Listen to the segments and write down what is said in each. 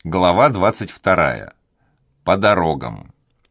Глава 22. По дорогам.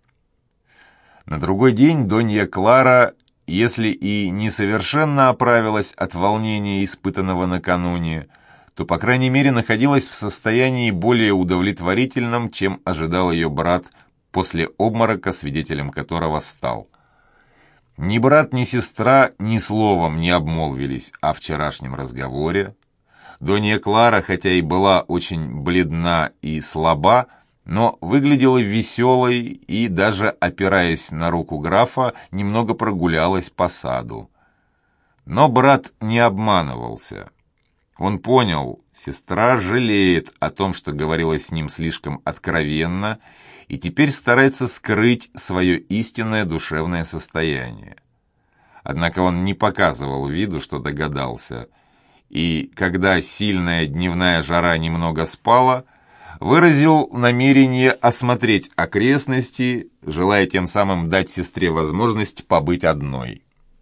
На другой день Донья Клара, если и не совершенно оправилась от волнения, испытанного накануне, то, по крайней мере, находилась в состоянии более удовлетворительном, чем ожидал ее брат после обморока, свидетелем которого стал. Ни брат, ни сестра ни словом не обмолвились о вчерашнем разговоре. Донья Клара, хотя и была очень бледна и слаба, но выглядела веселой и, даже опираясь на руку графа, немного прогулялась по саду. Но брат не обманывался. Он понял, сестра жалеет о том, что говорила с ним слишком откровенно, и теперь старается скрыть свое истинное душевное состояние. Однако он не показывал виду, что догадался, и, когда сильная дневная жара немного спала, выразил намерение осмотреть окрестности, желая тем самым дать сестре возможность побыть одной.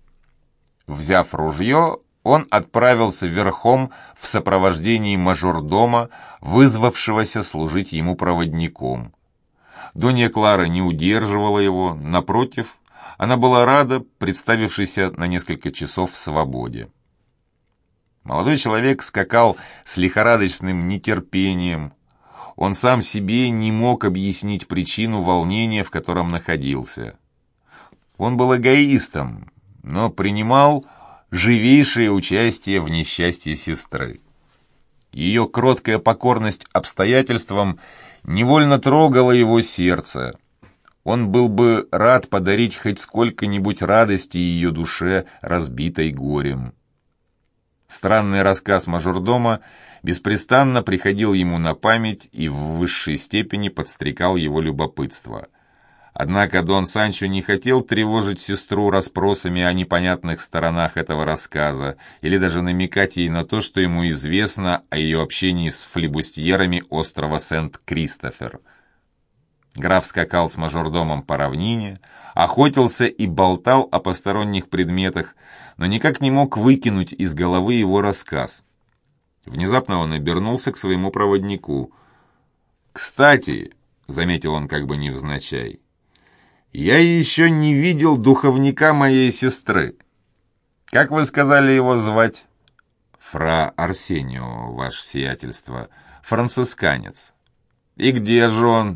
Взяв ружье, он отправился верхом в сопровождении мажордома, вызвавшегося служить ему проводником. Донья Клара не удерживала его, напротив, она была рада, представившейся на несколько часов в свободе. Молодой человек скакал с лихорадочным нетерпением. Он сам себе не мог объяснить причину волнения, в котором находился. Он был эгоистом, но принимал живейшее участие в несчастье сестры. Ее кроткая покорность обстоятельствам невольно трогала его сердце. Он был бы рад подарить хоть сколько-нибудь радости ее душе, разбитой горем. Странный рассказ мажордома беспрестанно приходил ему на память и в высшей степени подстрекал его любопытство. Однако Дон Санчо не хотел тревожить сестру расспросами о непонятных сторонах этого рассказа или даже намекать ей на то, что ему известно о ее общении с флибустьерами острова Сент-Кристофер. Граф скакал с мажордомом по равнине, охотился и болтал о посторонних предметах, но никак не мог выкинуть из головы его рассказ. Внезапно он обернулся к своему проводнику. «Кстати», — заметил он как бы невзначай, — «я еще не видел духовника моей сестры. Как вы сказали его звать?» «Фра Арсенио, ваше сиятельство, францисканец». «И где же он?»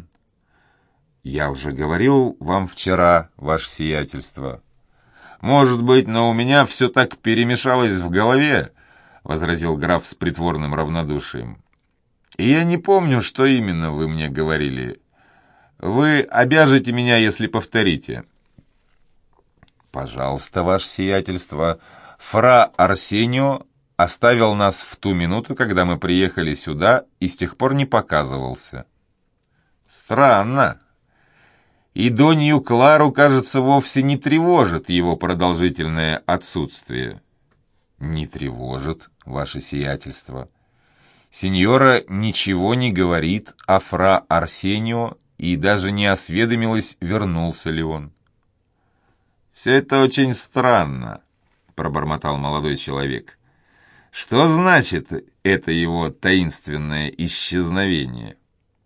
«Я уже говорил вам вчера, ваше сиятельство». «Может быть, но у меня все так перемешалось в голове», — возразил граф с притворным равнодушием. «И я не помню, что именно вы мне говорили. Вы обяжете меня, если повторите». «Пожалуйста, ваше сиятельство, фра Арсенио оставил нас в ту минуту, когда мы приехали сюда, и с тех пор не показывался». «Странно. И Донью Клару, кажется, вовсе не тревожит его продолжительное отсутствие». «Не тревожит, ваше сиятельство. Сеньора ничего не говорит о фра Арсенио и даже не осведомилась, вернулся ли он». «Все это очень странно», — пробормотал молодой человек. «Что значит это его таинственное исчезновение?»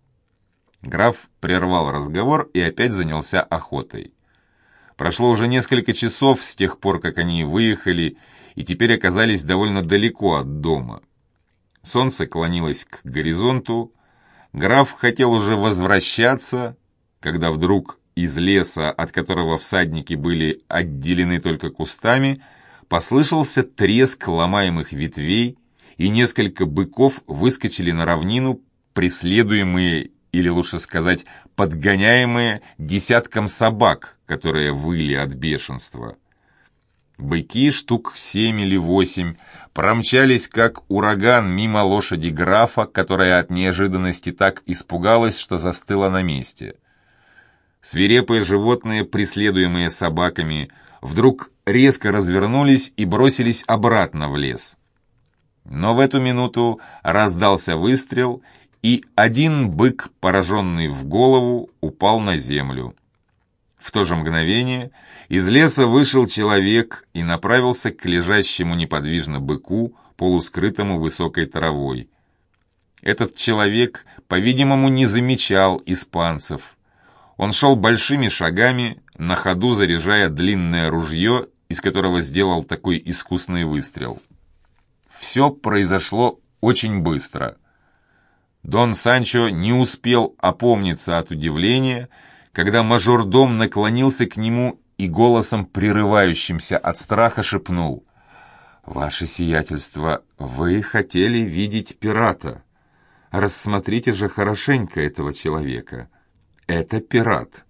Граф прервал разговор и опять занялся охотой. Прошло уже несколько часов с тех пор, как они выехали, и теперь оказались довольно далеко от дома. Солнце клонилось к горизонту. Граф хотел уже возвращаться, когда вдруг из леса, от которого всадники были отделены только кустами, послышался треск ломаемых ветвей, и несколько быков выскочили на равнину, преследуемые, или лучше сказать, подгоняемые десятком собак, которые выли от бешенства. Быки, штук 7 или 8, промчались как ураган мимо лошади графа, которая от неожиданности так испугалась, что застыла на месте. Свирепые животные, преследуемые собаками, вдруг резко развернулись и бросились обратно в лес. Но в эту минуту раздался выстрел, и один бык, пораженный в голову, упал на землю. В то же мгновение из леса вышел человек и направился к лежащему неподвижно быку, полускрытому высокой травой. Этот человек по-видимому, не замечал испанцев. Он шел большими шагами, на ходу заряжая длинное ружье, из которого сделал такой искусный выстрел. Все произошло очень быстро. Дон Санчо не успел опомниться от удивления, когда мажордом наклонился к нему и голосом, прерывающимся от страха, шепнул: «Ваше сиятельство, вы хотели видеть пирата. Рассмотрите же хорошенько этого человека. Это пират».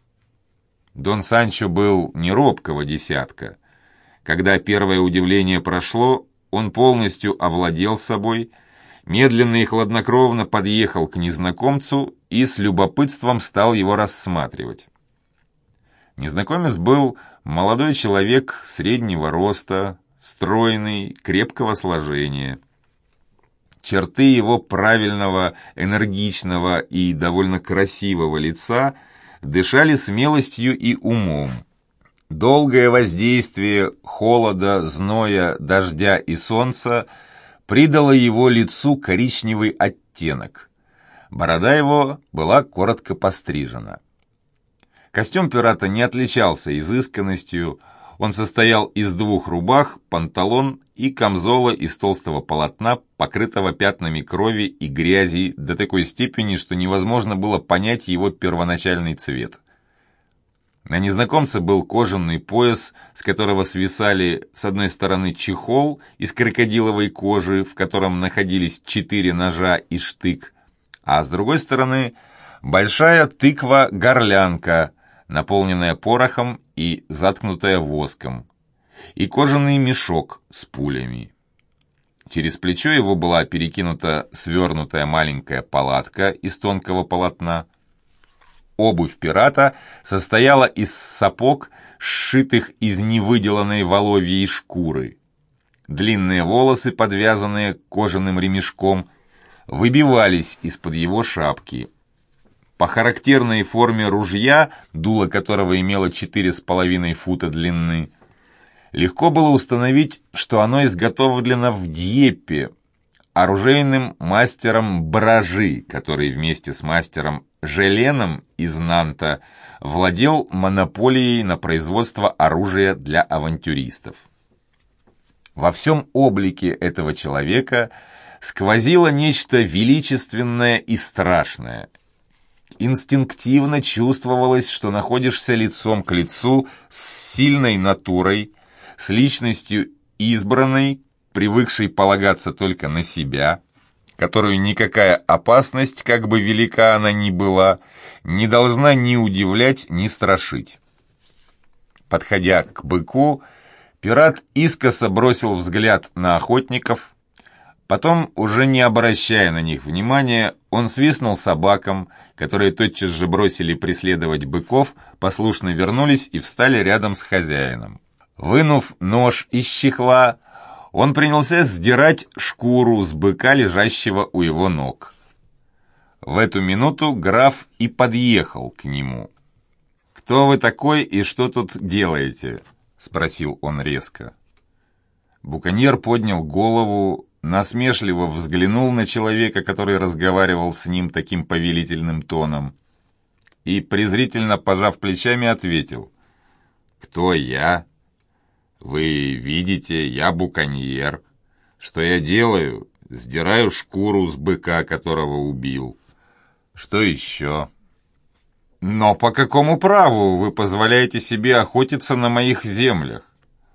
Дон Санчо был не робкого десятка. Когда первое удивление прошло, он полностью овладел собой, медленно и хладнокровно подъехал к незнакомцу и с любопытством стал его рассматривать. Незнакомец был молодой человек среднего роста, стройный, крепкого сложения. Черты его правильного, энергичного и довольно красивого лица дышали смелостью и умом. Долгое воздействие холода, зноя, дождя и солнца придало его лицу коричневый оттенок. Борода его была коротко пострижена. Костюм пирата не отличался изысканностью. Он состоял из 2 рубах, панталон и камзола из толстого полотна, покрытого пятнами крови и грязи до такой степени, что невозможно было понять его первоначальный цвет. На незнакомце был кожаный пояс, с которого свисали с одной стороны чехол из крокодиловой кожи, в котором находились 4 ножа и штык, а с другой стороны большая тыква-горлянка, наполненная порохом и заткнутая воском, и кожаный мешок с пулями. Через плечо его была перекинута свернутая маленькая палатка из тонкого полотна. Обувь пирата состояла из сапог, сшитых из невыделанной воловьей шкуры. Длинные волосы, подвязанные кожаным ремешком, выбивались из-под его шапки. По характерной форме ружья, дуло которого имело 4,5 фута длины, легко было установить, что оно изготовлено в Дьеппе, оружейным мастером Бражи, который вместе с мастером Желеном из Нанта владел монополией на производство оружия для авантюристов. Во всем облике этого человека сквозило нечто величественное и страшное. Инстинктивно чувствовалось, что находишься лицом к лицу с сильной натурой, с личностью избранной, привыкшей полагаться только на себя, которую никакая опасность, как бы велика она ни была, не должна ни удивлять, ни страшить. Подходя к быку, пират искоса бросил взгляд на охотников, потом, уже не обращая на них внимания, он свистнул собакам, которые тотчас же бросили преследовать быков, послушно вернулись и встали рядом с хозяином. Вынув нож из чехла, он принялся сдирать шкуру с быка, лежащего у его ног. В эту минуту граф и подъехал к нему. «Кто вы такой и что тут делаете?» — спросил он резко. Буконьер поднял голову, насмешливо взглянул на человека, который разговаривал с ним таким повелительным тоном, и, презрительно пожав плечами, ответил: «Кто я? Вы видите, я буконьер. Что я делаю? Сдираю шкуру с быка, которого убил. Что еще?» «Но по какому праву вы позволяете себе охотиться на моих землях?»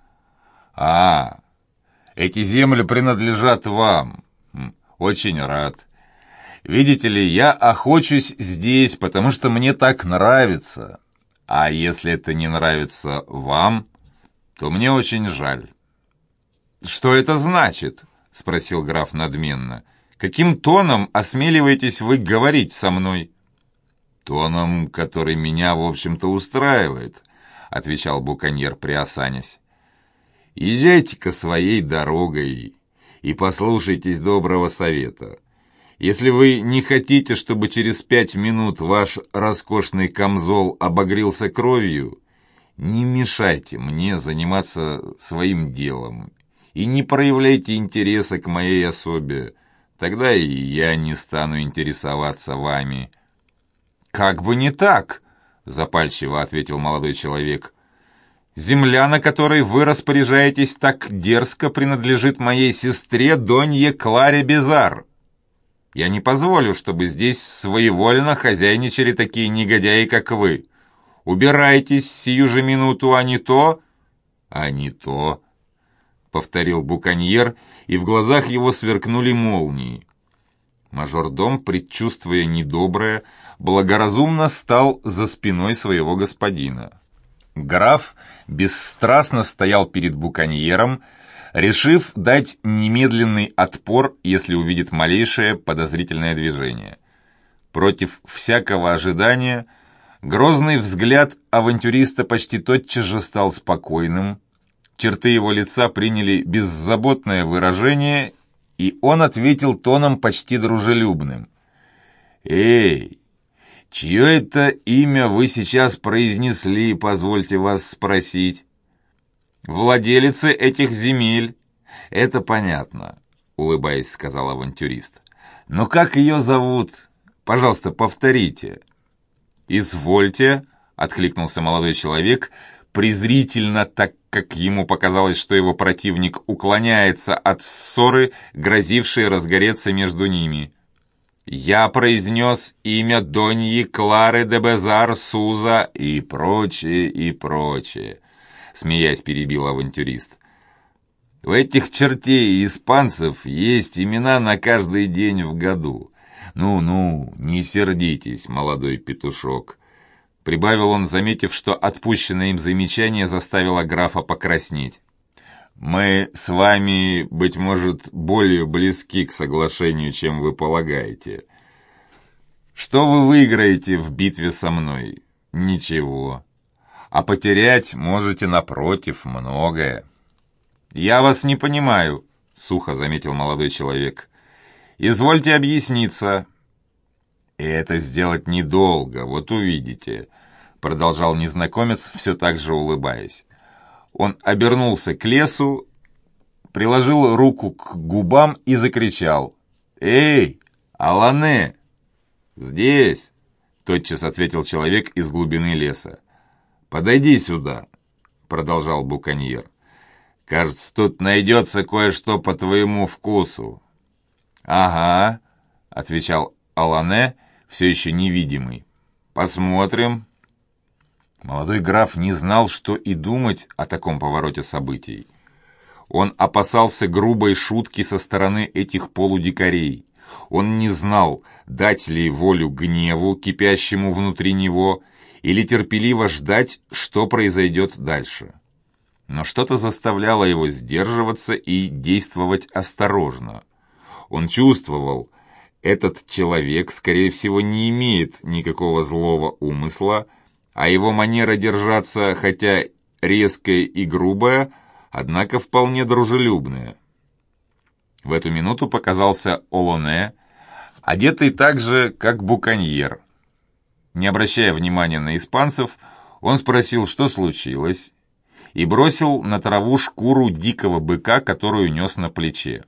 «А, эти земли принадлежат вам. Очень рад. Видите ли, я охочусь здесь, потому что мне так нравится. А если это не нравится вам, то мне очень жаль». «Что это значит?» — спросил граф надменно. «Каким тоном осмеливаетесь вы говорить со мной?» «Тоном, который меня, в общем-то, устраивает», — отвечал буконьер, приосанясь. «Езжайте-ка своей дорогой и послушайтесь доброго совета. Если вы не хотите, чтобы через 5 минут ваш роскошный камзол обогрелся кровью, не мешайте мне заниматься своим делом и не проявляйте интереса к моей особе, тогда и я не стану интересоваться вами». «Как бы не так», — запальчиво ответил молодой человек. «Земля, на которой вы распоряжаетесь так дерзко, принадлежит моей сестре Донье Кларе Безар. Я не позволю, чтобы здесь своевольно хозяйничали такие негодяи, как вы. Убирайтесь сию же минуту, а не то...» «А не то», — повторил буконьер, и в глазах его сверкнули молнии. Мажордом, предчувствуя недоброе, благоразумно стал за спиной своего господина. Граф бесстрастно стоял перед буконьером, решив дать немедленный отпор, если увидит малейшее подозрительное движение. Против всякого ожидания грозный взгляд авантюриста почти тотчас же стал спокойным, черты его лица приняли беззаботное выражение, и он ответил тоном почти дружелюбным. «Эй, чье это имя вы сейчас произнесли, позвольте вас спросить?» «Владелицы этих земель». «Это понятно», — улыбаясь, сказал авантюрист. «Но как ее зовут? Пожалуйста, повторите». «Извольте», — откликнулся молодой человек, презрительно, так как ему показалось, что его противник уклоняется от ссоры, грозившей разгореться между ними. «Я произнес имя Доньи Клары де Безар Суза» и прочее, и прочее, смеясь, перебил авантюрист. «У этих чертей и испанцев есть имена на каждый день в году. Ну-ну, не сердитесь, молодой петушок», — прибавил он, заметив, что отпущенное им замечание заставило графа покраснеть. «Мы с вами, быть может, более близки к соглашению, чем вы полагаете. Что вы выиграете в битве со мной? Ничего. А потерять можете, напротив, многое». «Я вас не понимаю», — сухо заметил молодой человек. «Извольте объясниться». «Это сделать недолго, вот увидите», — продолжал незнакомец, все так же улыбаясь. Он обернулся к лесу, приложил руку к губам и закричал. «Эй, Алане!» «Здесь!» — тотчас ответил человек из глубины леса. «Подойди сюда», — продолжал буконьер. «Кажется, тут найдется кое-что по твоему вкусу». «Ага», — отвечал Алане, все еще невидимый. «Посмотрим». Молодой граф не знал, что и думать о таком повороте событий. Он опасался грубой шутки со стороны этих полудикарей. Он не знал, дать ли волю гневу, кипящему внутри него, или терпеливо ждать, что произойдет дальше. Но что-то заставляло его сдерживаться и действовать осторожно. Он чувствовал, этот человек, скорее всего, не имеет никакого злого умысла, а его манера держаться, хотя резкая и грубая, однако вполне дружелюбная. В эту минуту показался Олоне, одетый так же, как буконьер. Не обращая внимания на испанцев, он спросил, что случилось, и бросил на траву шкуру дикого быка, которую нес на плече.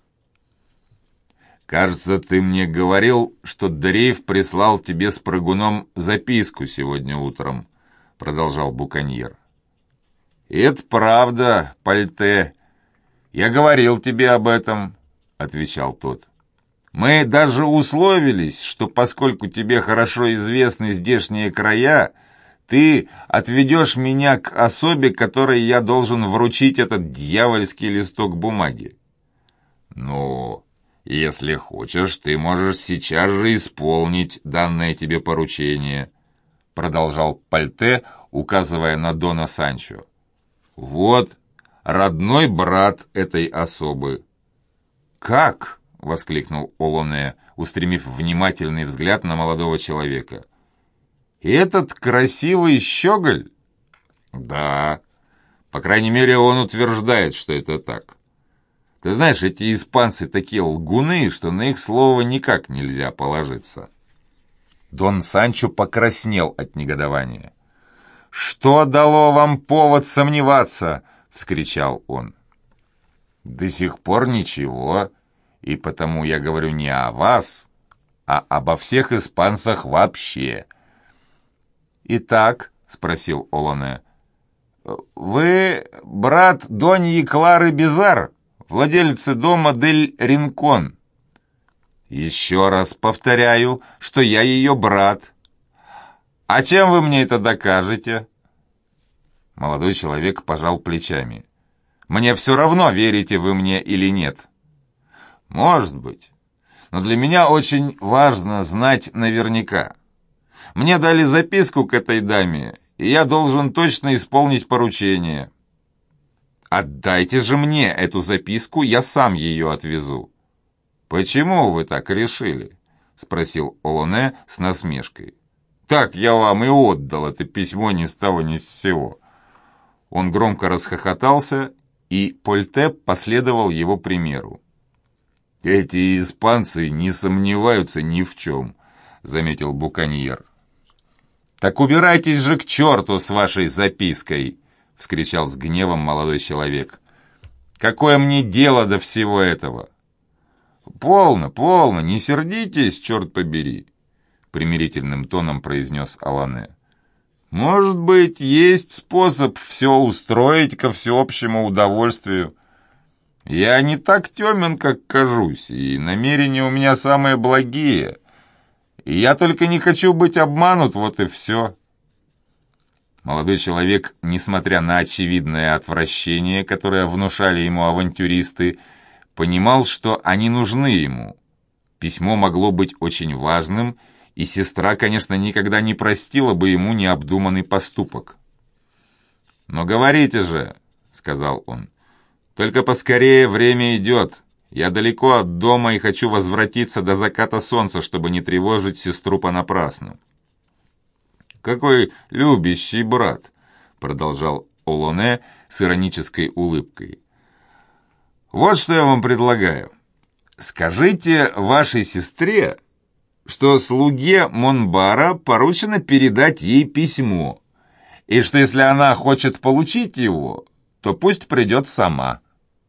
«Кажется, ты мне говорил, что Дрейф прислал тебе с прыгуном записку сегодня утром», — продолжал буконьер. «Это правда, Пальте. Я говорил тебе об этом», — отвечал тот. «Мы даже условились, что поскольку тебе хорошо известны здешние края, ты отведешь меня к особе, которой я должен вручить этот дьявольский листок бумаги». «Ну, если хочешь, ты можешь сейчас же исполнить данное тебе поручение», — продолжал Пальте, указывая на Дона Санчо. «Вот родной брат этой особы». «Как?» — воскликнул Олоне, устремив внимательный взгляд на молодого человека. «Этот красивый щеголь?» «Да. По крайней мере, он утверждает, что это так. Ты знаешь, эти испанцы такие лгуны, что на их слово никак нельзя положиться». Дон Санчо покраснел от негодования. «Что дало вам повод сомневаться?» — вскричал он. «До сих пор ничего. И потому я говорю не о вас, а обо всех испанцах вообще. «Итак?» — спросил Олоне. «Вы брат Доньи Клары Бизар, владелицы дома Дель Ринкон?» «Еще раз повторяю, что я ее брат. А чем вы мне это докажете?» Молодой человек пожал плечами. «Мне все равно, верите вы мне или нет». «Может быть. Но для меня очень важно знать наверняка. Мне дали записку к этой даме, и я должен точно исполнить поручение». «Отдайте же мне эту записку, я сам ее отвезу». «Почему вы так решили?» — спросил Олоне с насмешкой. «Так я вам и отдал это письмо ни с того ни с сего». Он громко расхохотался, и Польте последовал его примеру. «Эти испанцы не сомневаются ни в чем», — заметил буконьер. «Так убирайтесь же к черту с вашей запиской!» — вскричал с гневом молодой человек. «Какое мне дело до всего этого?» «Полно, полно, не сердитесь, черт побери!» — примирительным тоном произнес Олоне. «Может быть, есть способ все устроить ко всеобщему удовольствию. Я не так темен, как кажусь, и намерения у меня самые благие. И я только не хочу быть обманут, вот и все». Молодой человек, несмотря на очевидное отвращение, которое внушали ему авантюристы, понимал, что они нужны ему. Письмо могло быть очень важным, и сестра, конечно, никогда не простила бы ему необдуманный поступок. «Но говорите же», — сказал он, — «только поскорее, время идет. Я далеко от дома и хочу возвратиться до заката солнца, чтобы не тревожить сестру понапрасну». «Какой любящий брат», — продолжал Олоне с иронической улыбкой. «Вот что я вам предлагаю. Скажите вашей сестре, что слуге Монбара поручено передать ей письмо, и что если она хочет получить его, то пусть придет сама».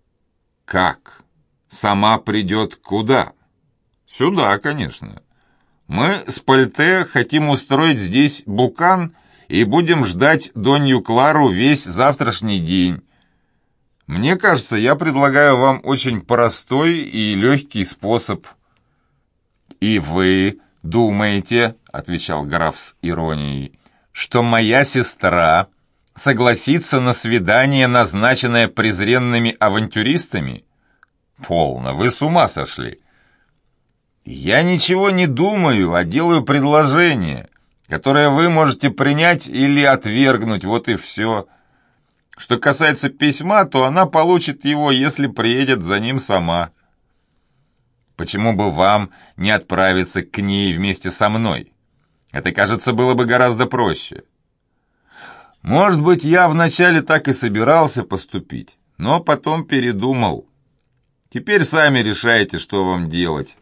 «Как? Сама придет куда?» «Сюда, конечно. Мы с Польте хотим устроить здесь букан и будем ждать Донью Клару весь завтрашний день. Мне кажется, я предлагаю вам очень простой и легкий способ». «И вы думаете, — отвечал граф с иронией, — что моя сестра согласится на свидание, назначенное презренными авантюристами? Полно, вы с ума сошли. Я ничего не думаю, а делаю предложение, которое вы можете принять или отвергнуть, вот и все. Что касается письма, то она получит его, если приедет за ним сама. Почему бы вам не отправиться к ней вместе со мной? Это, кажется, было бы гораздо проще». «Может быть, я вначале так и собирался поступить, но потом передумал. Теперь сами решайте, что вам делать».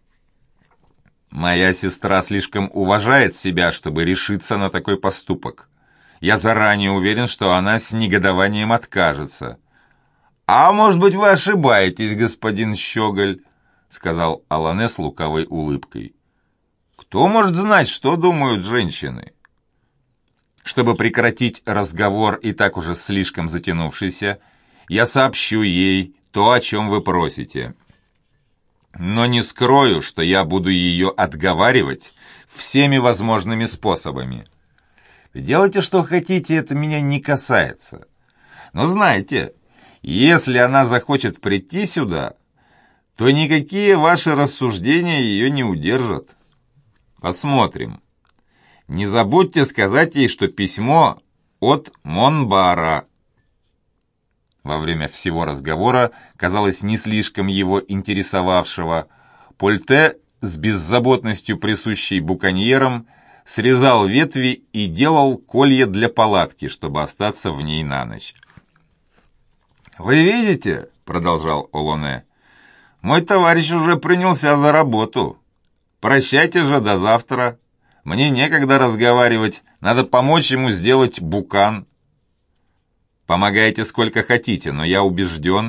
«Моя сестра слишком уважает себя, чтобы решиться на такой поступок. Я заранее уверен, что она с негодованием откажется». «А может быть, вы ошибаетесь, господин Щеголь», — сказал Олоне с лукавой улыбкой. «Кто может знать, что думают женщины?» Чтобы прекратить разговор, и так уже слишком затянувшийся, я сообщу ей то, о чем вы просите. Но не скрою, что я буду ее отговаривать всеми возможными способами. Делайте, что хотите, это меня не касается. Но знайте, если она захочет прийти сюда, то никакие ваши рассуждения ее не удержат. Посмотрим. Не забудьте сказать ей, что письмо от Монбара». Во время всего разговора, казалось, не слишком его интересовавшего, Польте с беззаботностью, присущей буконьерам, срезал ветви и делал колья для палатки, чтобы остаться в ней на ночь. «Вы видите, — продолжал Олоне, — мой товарищ уже принялся за работу. Прощайте же до завтра. Мне некогда разговаривать, надо помочь ему сделать букан». «Помогайте сколько хотите, но я убежден,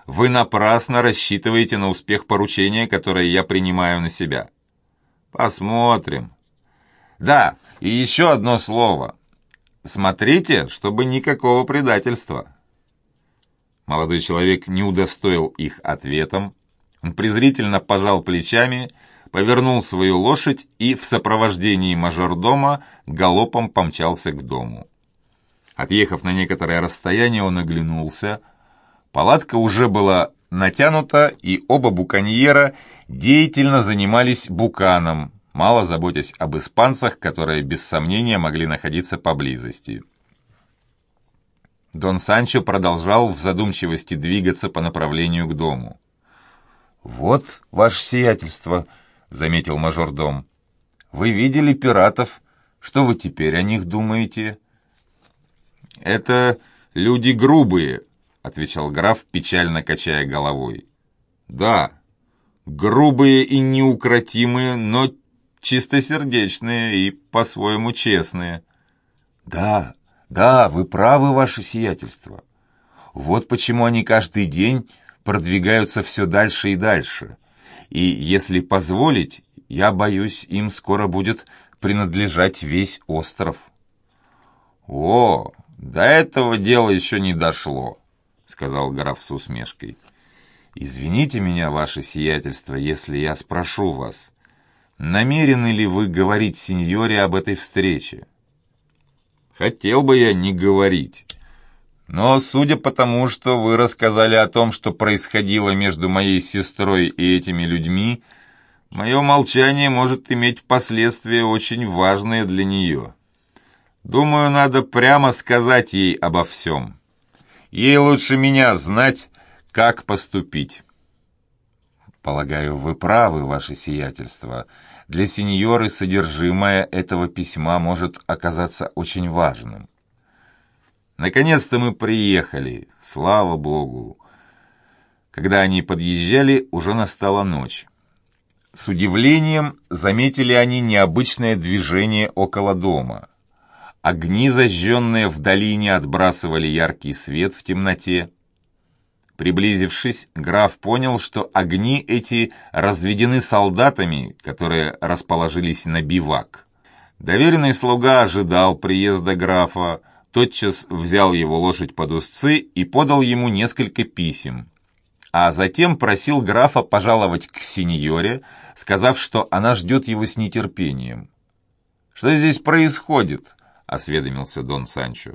вы напрасно рассчитываете на успех поручения, которое я принимаю на себя. Посмотрим. Да, и еще одно слово. Смотрите, чтобы никакого предательства». Молодой человек не удостоил их ответом. Он презрительно пожал плечами, повернул свою лошадь и в сопровождении мажордома галопом помчался к дому. Отъехав на некоторое расстояние, он оглянулся. Палатка уже была натянута, и оба буконьера деятельно занимались буканом, мало заботясь об испанцах, которые без сомнения могли находиться поблизости. Дон Санчо продолжал в задумчивости двигаться по направлению к дому. «Вот, ваше сиятельство», — заметил мажордом. «Вы видели пиратов? Что вы теперь о них думаете?» «Это люди грубые», — отвечал граф, печально качая головой. «Да, грубые и неукротимые, но чистосердечные и по-своему честные». «Да, вы правы, ваше сиятельство. Вот почему они каждый день продвигаются все дальше и дальше. И, если позволить, я боюсь, им скоро будет принадлежать весь остров». «О, до этого дела еще не дошло», — сказал граф с усмешкой. «Извините меня, ваше сиятельство, если я спрошу вас, намерены ли вы говорить сеньоре об этой встрече?» «Хотел бы я не говорить. Но, судя по тому, что вы рассказали о том, что происходило между моей сестрой и этими людьми, мое молчание может иметь последствия очень важные для нее. Думаю, надо прямо сказать ей обо всем. Ей лучше меня знать, как поступить». «Полагаю, вы правы, ваше сиятельство. Для сеньоры содержимое этого письма может оказаться очень важным». «Наконец-то мы приехали, слава богу». Когда они подъезжали, уже настала ночь. С удивлением заметили они необычное движение около дома. Огни, зажженные в долине, отбрасывали яркий свет в темноте. Приблизившись, граф понял, что огни эти разведены солдатами, которые расположились на бивак. Доверенный слуга ожидал приезда графа, тотчас взял его лошадь под узцы и подал ему несколько писем, а затем просил графа пожаловать к сеньоре, сказав, что она ждет его с нетерпением. «Что здесь происходит?» — осведомился Дон Санчо.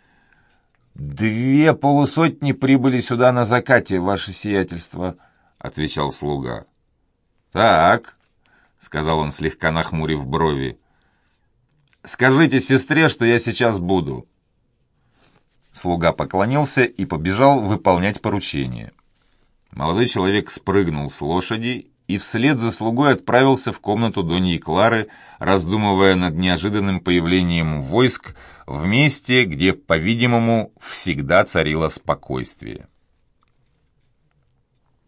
«2 полусотни прибыли сюда на закате, ваше сиятельство», — отвечал слуга. «Так», — сказал он, слегка нахмурив брови, — «скажите сестре, что я сейчас буду». Слуга поклонился и побежал выполнять поручение. Молодой человек спрыгнул с лошади и вслед за слугой отправился в комнату Доньи Клары, раздумывая над неожиданным появлением войск в месте, где, по-видимому, всегда царило спокойствие.